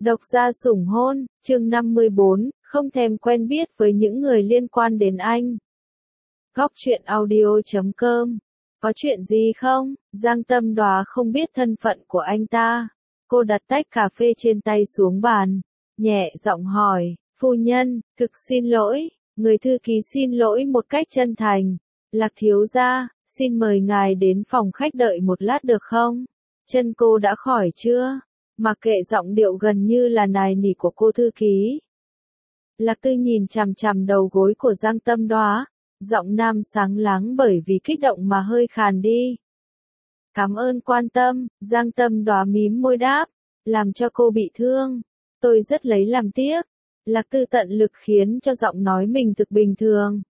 Độc gia sủng hôn, chương 54, không thèm quen biết với những người liên quan đến anh. Góc truyện audio.com. Có chuyện gì không? Giang Tâm Đoá không biết thân phận của anh ta. Cô đặt tách cà phê trên tay xuống bàn, nhẹ giọng hỏi, phu nhân, thực xin lỗi, người thư ký xin lỗi một cách chân thành. Lạc thiếu gia, xin mời ngài đến phòng khách đợi một lát được không? Chân cô đã khỏi chưa? Mặc kệ giọng điệu gần như là nài nỉ của cô thư ký. Lạc Tư nhìn chằm chằm đầu gối của Giang Tâm Đoá, giọng nam sáng láng bởi vì kích động mà hơi khàn đi. Cảm ơn quan tâm, Giang Tâm Đoá mím môi đáp, làm cho cô bị thương. Tôi rất lấy làm tiếc. Lạc Tư tận lực khiến cho giọng nói mình thực bình thường.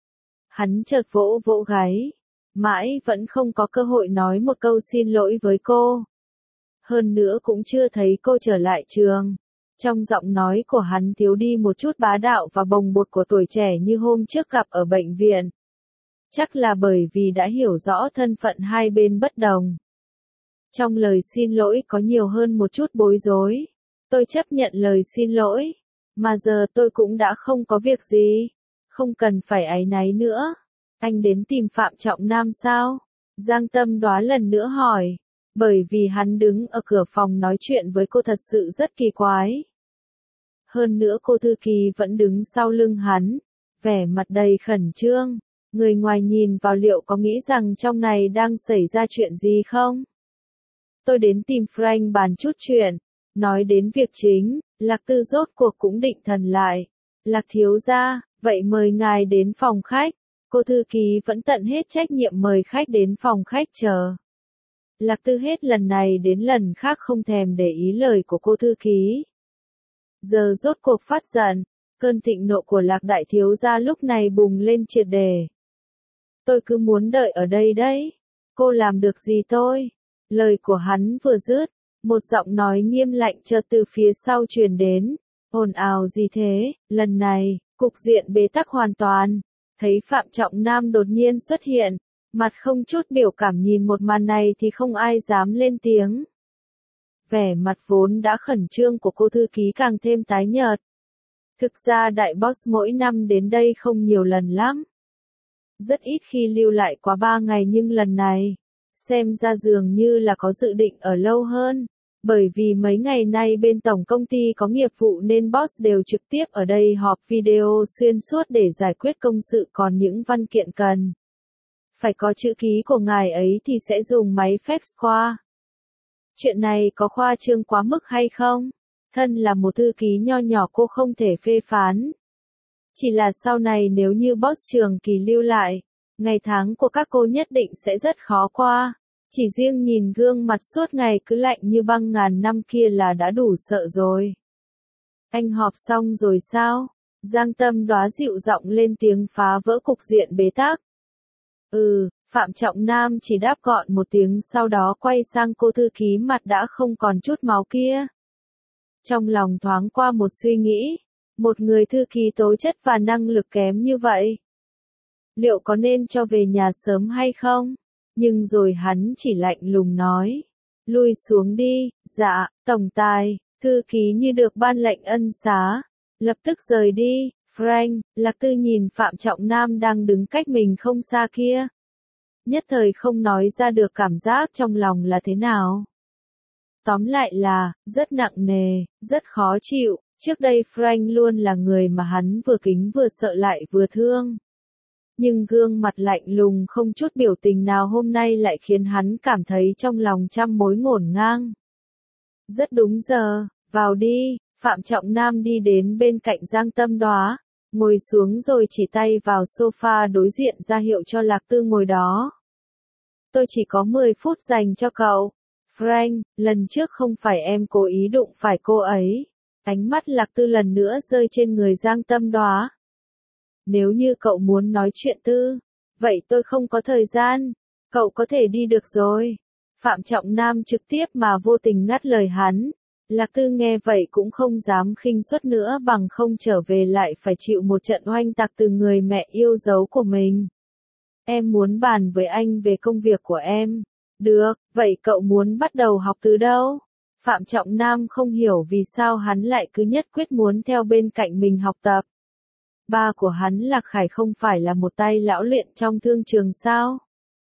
Hắn chợt vỗ vỗ gáy, mãi vẫn không có cơ hội nói một câu xin lỗi với cô. Hơn nữa cũng chưa thấy cô trở lại trường. Trong giọng nói của hắn thiếu đi một chút bá đạo và bồng bột của tuổi trẻ như hôm trước gặp ở bệnh viện. Chắc là bởi vì đã hiểu rõ thân phận hai bên bất đồng. Trong lời xin lỗi có nhiều hơn một chút bối rối. Tôi chấp nhận lời xin lỗi. Mà giờ tôi cũng đã không có việc gì. Không cần phải áy náy nữa. Anh đến tìm Phạm Trọng Nam sao? Giang Tâm Đoá lần nữa hỏi. Bởi vì hắn đứng ở cửa phòng nói chuyện với cô thật sự rất kỳ quái. Hơn nữa cô thư ký vẫn đứng sau lưng hắn, vẻ mặt đầy khẩn trương. Người ngoài nhìn vào liệu có nghĩ rằng trong này đang xảy ra chuyện gì không? Tôi đến tìm Frank bàn chút chuyện. Nói đến việc chính, Lạc Tư rốt cuộc cũng định thần lại. Lạc thiếu gia, vậy mời ngài đến phòng khách. Cô thư ký vẫn tận hết trách nhiệm mời khách đến phòng khách chờ. Lạc Tư hết lần này đến lần khác không thèm để ý lời của cô thư ký. Giờ rốt cuộc phát giận, cơn thịnh nộ của Lạc đại thiếu gia lúc này bùng lên triệt để. Tôi cứ muốn đợi ở đây đấy. Cô làm được gì tôi? Lời của hắn vừa dứt, một giọng nói nghiêm lạnh chợt từ phía sau truyền đến. Ồn ào gì thế? Lần này, cục diện bế tắc hoàn toàn. Thấy Phạm Trọng Nam đột nhiên xuất hiện. Mặt không chút biểu cảm nhìn một màn này thì không ai dám lên tiếng. Vẻ mặt vốn đã khẩn trương của cô thư ký càng thêm tái nhợt. Thực ra đại boss mỗi năm đến đây không nhiều lần lắm. Rất ít khi lưu lại quá 3 ngày nhưng lần này, xem ra dường như là có dự định ở lâu hơn. Bởi vì mấy ngày nay bên tổng công ty có nghiệp vụ nên boss đều trực tiếp ở đây họp video xuyên suốt để giải quyết công sự còn những văn kiện cần. Phải có chữ ký của ngài ấy thì sẽ dùng máy fax qua. Chuyện này có khoa trương quá mức hay không? Thân là một thư ký nho nhỏ cô không thể phê phán. Chỉ là sau này nếu như boss trường kỳ lưu lại, ngày tháng của các cô nhất định sẽ rất khó qua. Chỉ riêng nhìn gương mặt suốt ngày cứ lạnh như băng ngàn năm kia là đã đủ sợ rồi. Anh họp xong rồi sao? Giang Tâm Đoá dịu giọng lên tiếng phá vỡ cục diện bế tắc. Phạm Trọng Nam chỉ đáp gọn một tiếng sau đó quay sang cô thư ký mặt đã không còn chút máu kia. Trong lòng thoáng qua một suy nghĩ, một người thư ký tố chất và năng lực kém như vậy. Liệu có nên cho về nhà sớm hay không? Nhưng rồi hắn chỉ lạnh lùng nói. Lui xuống đi, dạ, tổng tài, thư ký như được ban lệnh ân xá. Lập tức rời đi, Frank, Lạc Tư nhìn Phạm Trọng Nam đang đứng cách mình không xa kia. Nhất thời không nói ra được cảm giác trong lòng là thế nào. Tóm lại là, rất nặng nề, rất khó chịu. Trước đây Frank luôn là người mà hắn vừa kính vừa sợ lại vừa thương. Nhưng gương mặt lạnh lùng không chút biểu tình nào hôm nay lại khiến hắn cảm thấy trong lòng trăm mối ngổn ngang. Rất đúng giờ, vào đi, Phạm Trọng Nam đi đến bên cạnh Giang Tâm Đoá, ngồi xuống rồi chỉ tay vào sofa đối diện ra hiệu cho Lạc Tư ngồi đó. Tôi chỉ có 10 phút dành cho cậu. Frank, lần trước không phải em cố ý đụng phải cô ấy. Ánh mắt Lạc Tư lần nữa rơi trên người Giang Tâm Đoá. Nếu như cậu muốn nói chuyện tư, vậy tôi không có thời gian. Cậu có thể đi được rồi. Phạm Trọng Nam trực tiếp mà vô tình ngắt lời hắn. Lạc Tư nghe vậy cũng không dám khinh suất nữa bằng không trở về lại phải chịu một trận oanh tạc từ người mẹ yêu dấu của mình. Em muốn bàn với anh về công việc của em. Được, vậy cậu muốn bắt đầu học từ đâu? Phạm Trọng Nam không hiểu vì sao hắn lại cứ nhất quyết muốn theo bên cạnh mình học tập. Ba của hắn Lạc Khải không phải là một tay lão luyện trong thương trường sao?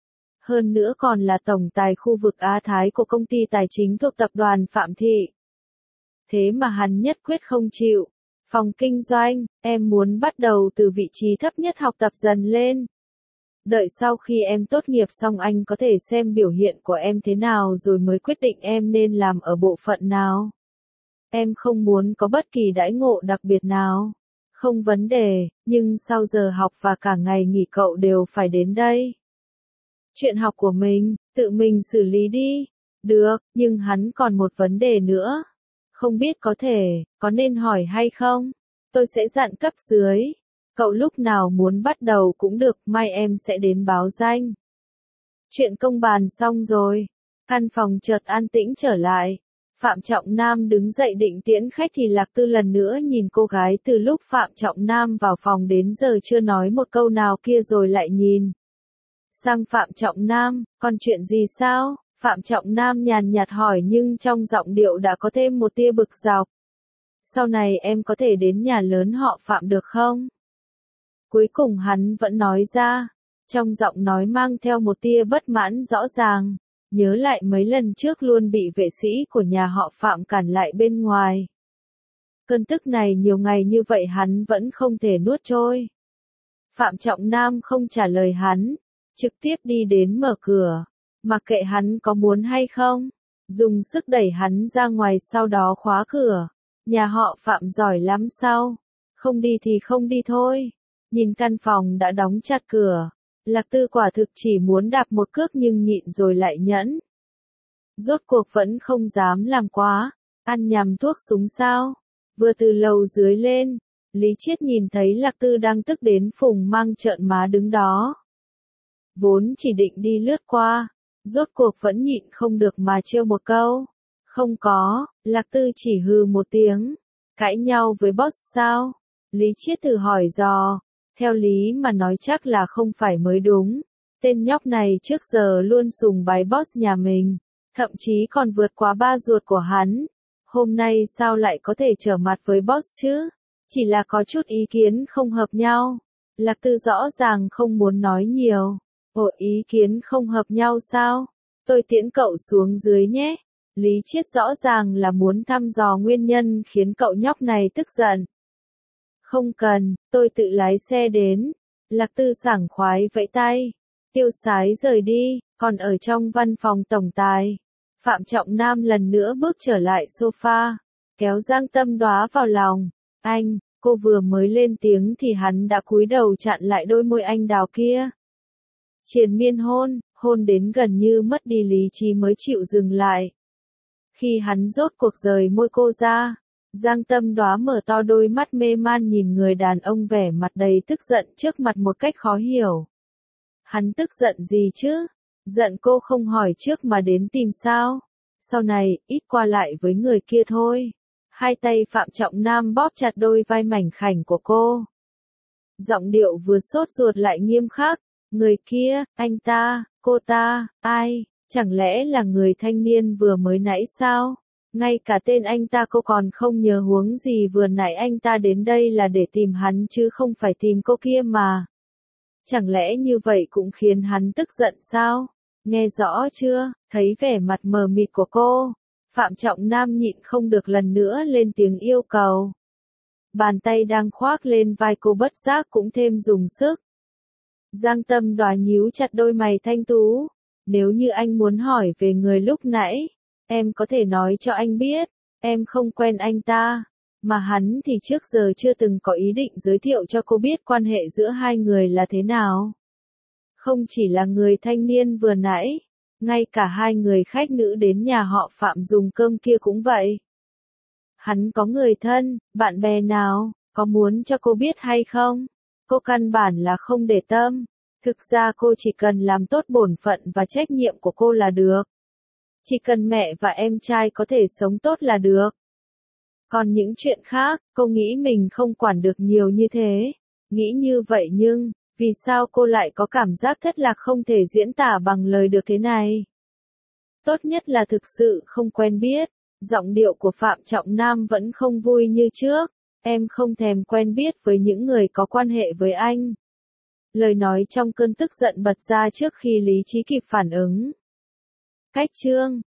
Hơn nữa còn là tổng tài khu vực Á Thái của công ty tài chính thuộc tập đoàn Phạm Thị. Thế mà hắn nhất quyết không chịu. Phòng kinh doanh, em muốn bắt đầu từ vị trí thấp nhất học tập dần lên. Đợi sau khi em tốt nghiệp xong anh có thể xem biểu hiện của em thế nào rồi mới quyết định em nên làm ở bộ phận nào. Em không muốn có bất kỳ đãi ngộ đặc biệt nào. Không vấn đề, nhưng sau giờ học và cả ngày nghỉ cậu đều phải đến đây. Chuyện học của mình, tự mình xử lý đi. Được, nhưng hắn còn một vấn đề nữa. Không biết có nên hỏi hay không? Tôi sẽ dặn cấp dưới. Cậu lúc nào muốn bắt đầu cũng được, mai em sẽ đến báo danh. Chuyện công bàn xong rồi. Căn phòng chợt an tĩnh trở lại. Phạm Trọng Nam đứng dậy định tiễn khách thì Lạc Tư lần nữa nhìn cô gái từ lúc Phạm Trọng Nam vào phòng đến giờ chưa nói một câu nào kia rồi lại nhìn sang Phạm Trọng Nam, còn chuyện gì sao? Phạm Trọng Nam nhàn nhạt hỏi nhưng trong giọng điệu đã có thêm một tia bực dọc. Sau này em có thể đến nhà lớn họ Phạm được không? Cuối cùng hắn vẫn nói ra, trong giọng nói mang theo một tia bất mãn rõ ràng, nhớ lại mấy lần trước luôn bị vệ sĩ của nhà họ Phạm cản lại bên ngoài. Cơn tức này nhiều ngày như vậy hắn vẫn không thể nuốt trôi. Phạm Trọng Nam không trả lời hắn, trực tiếp đi đến mở cửa, mặc kệ hắn có muốn hay không, dùng sức đẩy hắn ra ngoài sau đó khóa cửa. Nhà họ Phạm giỏi lắm sao? Không đi thì không đi thôi. Nhìn căn phòng đã đóng chặt cửa, Lạc Tư quả thực chỉ muốn đạp một cước nhưng nhịn rồi lại nhẫn. Rốt cuộc vẫn không dám làm quá, ăn nhầm thuốc súng sao? Vừa từ lầu dưới lên, Lý Chiết nhìn thấy Lạc Tư đang tức đến phùng mang trợn má đứng đó. Vốn chỉ định đi lướt qua, rốt cuộc vẫn nhịn không được mà trêu một câu. Không có, Lạc Tư chỉ hừ một tiếng. Cãi nhau với boss sao? Lý Chiết thử hỏi dò. Theo lý mà nói chắc là không phải mới đúng. Tên nhóc này trước giờ luôn sùng bái boss nhà mình. Thậm chí còn vượt quá ba ruột của hắn. Hôm nay sao lại có thể trở mặt với boss chứ? Chỉ là có chút ý kiến không hợp nhau. Lạc Tư rõ ràng không muốn nói nhiều. Ồ, ý kiến không hợp nhau sao? Tôi tiễn cậu xuống dưới nhé. Lý Chiết rõ ràng là muốn thăm dò nguyên nhân khiến cậu nhóc này tức giận. Không cần, tôi tự lái xe đến. Lạc Tư sảng khoái vẫy tay. Tiêu Sái rời đi, còn ở trong văn phòng tổng tài. Phạm Trọng Nam lần nữa bước trở lại sofa, kéo Giang Tâm Đóa vào lòng. Anh, cô vừa mới lên tiếng thì hắn đã cúi đầu chặn lại đôi môi anh đào kia. Triền miên hôn đến gần như mất đi lý trí mới chịu dừng lại. Khi hắn rốt cuộc rời môi cô ra, Giang Tâm Đóa mở to đôi mắt mê man nhìn người đàn ông vẻ mặt đầy tức giận trước mặt một cách khó hiểu. Hắn tức giận gì chứ? Giận cô không hỏi trước mà đến tìm sao? Sau này, ít qua lại với người kia thôi. Hai tay Phạm Trọng Nam bóp chặt đôi vai mảnh khảnh của cô. Giọng điệu vừa sốt ruột lại nghiêm khắc. Người kia, anh ta, cô ta, ai? Chẳng lẽ là người thanh niên vừa mới nãy sao? Ngay cả tên anh ta cô còn không nhớ, huống gì vừa nãy anh ta đến đây là để tìm hắn chứ không phải tìm cô kia mà. Chẳng lẽ như vậy cũng khiến hắn tức giận sao? Nghe rõ chưa? Thấy vẻ mặt mờ mịt của cô, Phạm Trọng Nam nhịn không được lần nữa lên tiếng yêu cầu. Bàn tay đang khoác lên vai cô bất giác cũng thêm dùng sức. Giang Tâm Đóa nhíu chặt đôi mày thanh tú. Nếu như anh muốn hỏi về người lúc nãy, em có thể nói cho anh biết, em không quen anh ta, mà hắn thì trước giờ chưa từng có ý định giới thiệu cho cô biết quan hệ giữa hai người là thế nào. Không chỉ là người thanh niên vừa nãy, ngay cả hai người khách nữ đến nhà họ Phạm dùng cơm kia cũng vậy. Hắn có người thân, bạn bè nào, có muốn cho cô biết hay không? Cô căn bản là không để tâm. Thực ra cô chỉ cần làm tốt bổn phận và trách nhiệm của cô là được. Chỉ cần mẹ và em trai có thể sống tốt là được. Còn những chuyện khác, cô nghĩ mình không quản được nhiều như thế. Nghĩ như vậy nhưng, vì sao cô lại có cảm giác thất lạc không thể diễn tả bằng lời được thế này? Tốt nhất là thực sự không quen biết. Giọng điệu của Phạm Trọng Nam vẫn không vui như trước. Em không thèm quen biết với những người có quan hệ với anh. Lời nói trong cơn tức giận bật ra trước khi lý trí kịp phản ứng. Cách chương